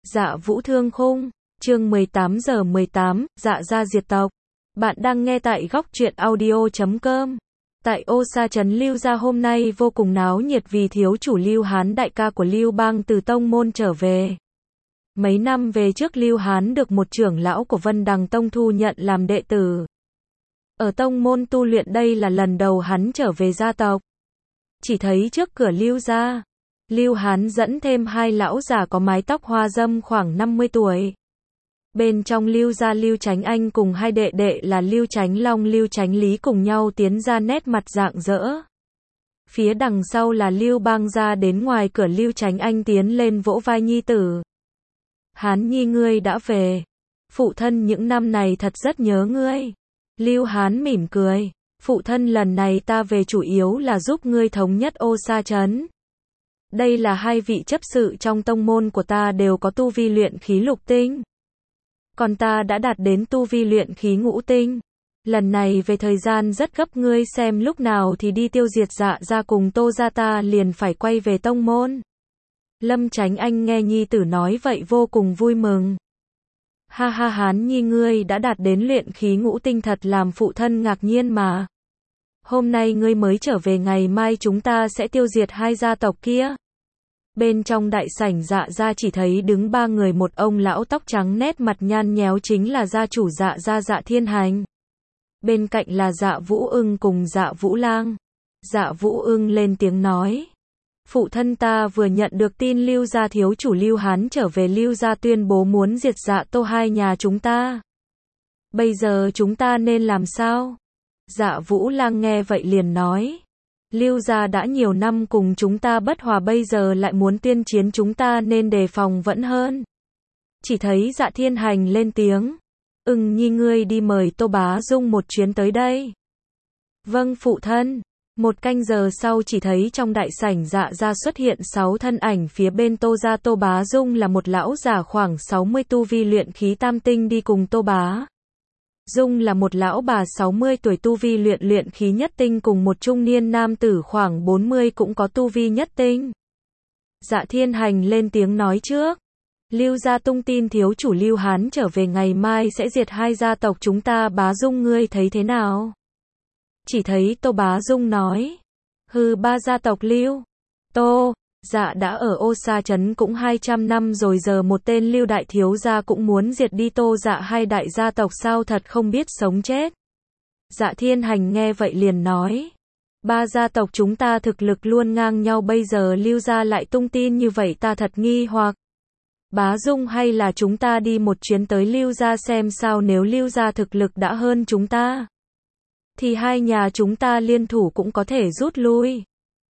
Dạ Vũ Thương Khung, chương 18/18, Dạ gia diệt tộc. Bạn đang nghe tại góc truyện audio.com. Tại Ô Sa trấn Lưu gia hôm nay vô cùng náo nhiệt vì thiếu chủ Lưu Hán đại ca của Lưu Bang từ tông môn trở về. Mấy năm về trước Lưu Hán được một trưởng lão của Vân Đằng Tông thu nhận làm đệ tử. Ở tông môn tu luyện đây là lần đầu hắn trở về gia tộc. Chỉ thấy trước cửa Lưu gia, Lưu Hán dẫn thêm hai lão già có mái tóc hoa râm khoảng 50 tuổi. Bên trong Lưu gia Lưu Chánh Anh cùng hai đệ đệ là Lưu Chánh Long Lưu Chánh Lý cùng nhau tiến ra nét mặt rạng rỡ. Phía đằng sau là Lưu Bang gia đến ngoài cửa Lưu Chánh Anh tiến lên vỗ vai nhi tử. Hán nhi ngươi đã về. Phụ thân những năm này thật rất nhớ ngươi. Lưu Hán mỉm cười. Phụ thân lần này ta về chủ yếu là giúp ngươi thống nhất Ô Sa trấn. Đây là hai vị chấp sự trong tông môn của ta đều có tu vi luyện khí lục tinh. Còn ta đã đạt đến tu vi luyện khí ngũ tinh. Lần này về thời gian rất gấp, ngươi xem lúc nào thì đi tiêu diệt Dạ gia cùng Tô gia, ta liền phải quay về tông môn. Lâm Chánh Anh nghe nhi tử nói vậy vô cùng vui mừng. Ha ha, Hán nhi ngươi đã đạt đến luyện khí ngũ tinh thật làm phụ thân ngạc nhiên mà. Hôm nay ngươi mới trở về, ngày mai chúng ta sẽ tiêu diệt hai gia tộc kia. Bên trong đại sảnh Dạ gia chỉ thấy đứng ba người, một ông lão tóc trắng nét mặt nhăn nhéo chính là gia chủ Dạ gia Dạ Thiên Hành. Bên cạnh là Dạ Vũ Ưng cùng Dạ Vũ Lang. Dạ Vũ Ưng lên tiếng nói. Phụ thân ta vừa nhận được tin Lưu gia thiếu chủ Lưu Hán trở về, Lưu gia tuyên bố muốn diệt Dạ Tô hai nhà chúng ta. Bây giờ chúng ta nên làm sao? Dạ Vũ Lang nghe vậy liền nói. Lưu gia đã nhiều năm cùng chúng ta bất hòa, bây giờ lại muốn tuyên chiến, chúng ta nên đề phòng vẫn hơn. Chỉ thấy Dạ Thiên Hành lên tiếng. Ưng nhi ngươi đi mời Tô Bá Dung một chuyến tới đây. Vâng phụ thân. Một canh giờ sau chỉ thấy trong đại sảnh Dạ gia xuất hiện 6 thân ảnh, phía bên Tô gia Tô Bá Dung là một lão già khoảng 60 tu vi luyện khí tam tinh đi cùng Tô Bá Dung là một lão bà 60 tuổi tu vi luyện khí nhất tinh cùng một trung niên nam tử khoảng 40 cũng có tu vi nhất tinh. Dạ Thiên Hành lên tiếng nói trước. Lưu gia tung tin thiếu chủ Lưu Hán trở về, ngày mai sẽ diệt hai gia tộc chúng ta, Bá Dung ngươi thấy thế nào? Chỉ thấy Tô Bá Dung nói. Ba gia tộc Lưu, Tô, Dạ đã ở Ô Sa trấn cũng 200 năm rồi, giờ một tên Lưu đại thiếu gia cũng muốn diệt đi Tô Dạ hai đại gia tộc sao, thật không biết sống chết. Dạ Thiên Hành nghe vậy liền nói. Ba gia tộc chúng ta thực lực luôn ngang nhau, bây giờ Lưu gia lại tung tin như vậy, ta thật nghi hoặc. Bá Dung hay là chúng ta đi một chuyến tới Lưu gia xem sao, nếu Lưu gia thực lực đã hơn chúng ta thì hai nhà chúng ta liên thủ cũng có thể rút lui.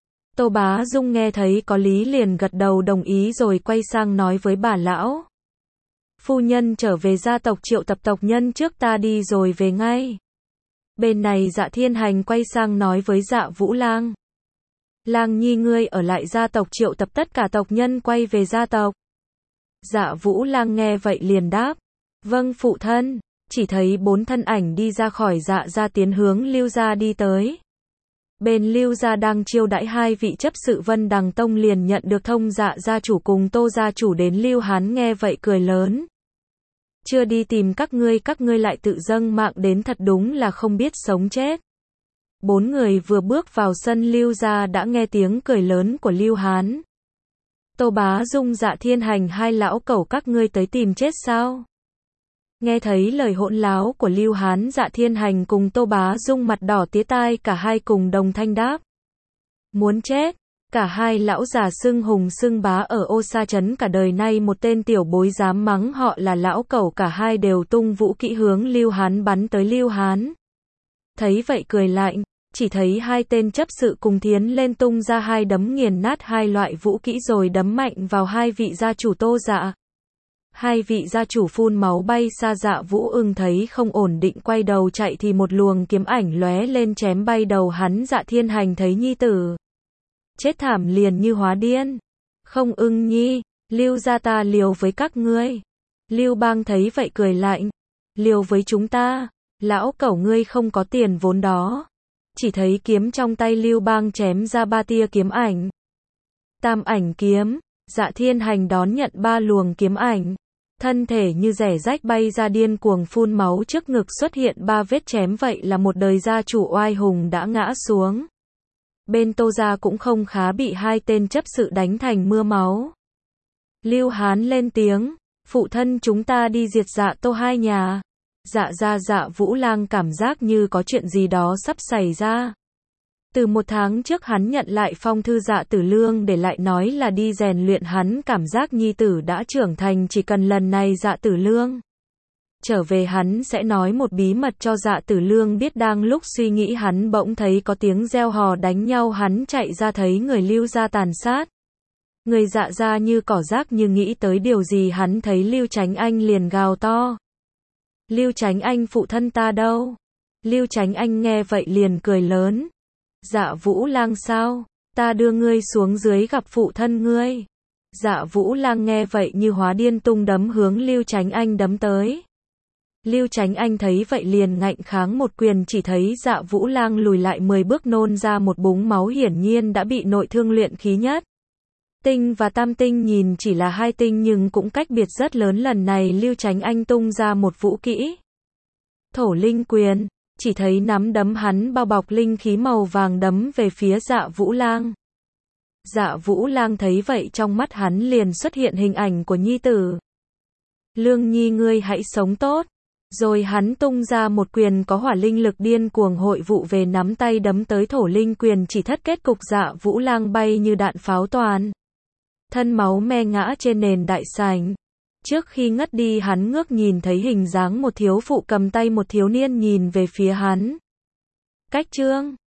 Tô Bá Dung nghe thấy có lý liền gật đầu đồng ý rồi quay sang nói với bà lão. Phu nhân trở về gia tộc triệu tập tộc nhân trước, ta đi rồi về ngay. Bên này Dạ Thiên Hành quay sang nói với Dạ Vũ Lang. Lang nhi ngươi ở lại gia tộc triệu tập tất cả tộc nhân quay về gia tộc. Dạ Vũ Lang nghe vậy liền đáp. Vâng phụ thân. Chỉ thấy 4 thân ảnh đi ra khỏi Dạ gia tiến hướng Lưu gia đi tới. Bên Lưu gia đang chiêu đãi hai vị chấp sự Vân Đằng Tông liền nhận được thông Dạ gia chủ cùng Tô gia chủ đến. Lưu Hán nghe vậy cười lớn. Chưa đi tìm các ngươi lại tự dâng mạng đến, thật đúng là không biết sống chết. 4 người vừa bước vào sân Lưu gia đã nghe tiếng cười lớn của Lưu Hán. Tô Bá Dung Dạ Thiên Hành, hai lão cẩu các ngươi tới tìm chết sao? Nghe thấy lời hỗn láo của Lưu Hán, Dạ Thiên Hành cùng Tô Bá Dung mặt đỏ tía tai, cả hai cùng đồng thanh đáp. Muốn chết. Cả hai lão già xưng hùng xưng bá ở Ô Sa trấn, cả đời nay một tên tiểu bối dám mắng họ là lão cẩu, cả hai đều tung vũ kỹ hướng Lưu Hán bắn tới. Lưu Hán thấy vậy cười lạnh, chỉ thấy hai tên chấp sự cùng tiến lên tung ra hai đấm nghiền nát hai loại vũ kỹ rồi đấm mạnh vào hai vị gia chủ Tô Dạ. Hai vị gia chủ phun máu bay xa. Dạ Vũ Ưng thấy không ổn định quay đầu chạy thì một luồng kiếm ảnh lóe lên chém bay đầu hắn. Dạ Thiên Hành thấy nhi tử chết thảm liền như hóa điên. Không Ưng nhi, Lưu gia ta liều với các ngươi. Lưu Bang thấy vậy cười lạnh. Liều với chúng ta? Lão cẩu ngươi không có tiền vốn đó. Chỉ thấy kiếm trong tay Lưu Bang chém ra 3 tia kiếm ảnh. Tam ảnh kiếm. Dạ Thiên Hành đón nhận 3 luồng kiếm ảnh. Thân thể như rẻ rách bay ra điên cuồng phun máu, trước ngực xuất hiện 3 vết chém, vậy là một đời gia chủ oai hùng đã ngã xuống. Bên Tô gia cũng không khá, bị 2 tên chấp sự đánh thành mưa máu. Lưu Hán lên tiếng, phụ thân chúng ta đi diệt Dạ Tô hai nhà. Dạ gia Dạ Vũ Lang cảm giác như có chuyện gì đó sắp xảy ra. Từ 1 tháng trước hắn nhận lại phong thư Dạ Tử Lương để lại nói là đi rèn luyện, hắn cảm giác nhi tử đã trưởng thành, chỉ cần lần này Dạ Tử Lương trở về hắn sẽ nói một bí mật cho Dạ Tử Lương biết. Đang lúc suy nghĩ hắn bỗng thấy có tiếng reo hò đánh nhau, hắn chạy ra thấy người Lưu gia tàn sát. Người Dạ gia như cỏ rác, như nghĩ tới điều gì hắn thấy Lưu Chánh Anh liền gào to. Lưu Chánh Anh, phụ thân ta đâu? Lưu Chánh Anh nghe vậy liền cười lớn. Dạ Vũ Lang sao? Ta đưa ngươi xuống dưới gặp phụ thân ngươi. Dạ Vũ Lang nghe vậy như hóa điên, tung đấm hướng Lưu Chánh Anh đấm tới. Lưu Chánh Anh thấy vậy liền ngạnh kháng một quyền, chỉ thấy Dạ Vũ Lang lùi lại 10 bước, nôn ra một búng máu, hiển nhiên đã bị nội thương luyện khí nhất tinh và tam tinh, nhìn chỉ là 2 tinh nhưng cũng cách biệt rất lớn. Lần này Lưu Chánh Anh tung ra một vũ kỹ Thổ Linh Quyền, chỉ thấy nắm đấm hắn bao bọc linh khí màu vàng đấm về phía Dạ Vũ Lang. Dạ Vũ Lang thấy vậy trong mắt hắn liền xuất hiện hình ảnh của nhi tử. Lương Nhi, ngươi hãy sống tốt. Rồi hắn tung ra một quyền có hỏa linh lực điên cuồng hội vụ về nắm tay đấm tới Thổ Linh Quyền, chỉ thất kết cục Dạ Vũ Lang bay như đạn pháo, toàn thân máu me ngã trên nền đại sảnh. Trước khi ngất đi hắn ngước nhìn thấy hình dáng một thiếu phụ cầm tay một thiếu niên nhìn về phía hắn. Cách chương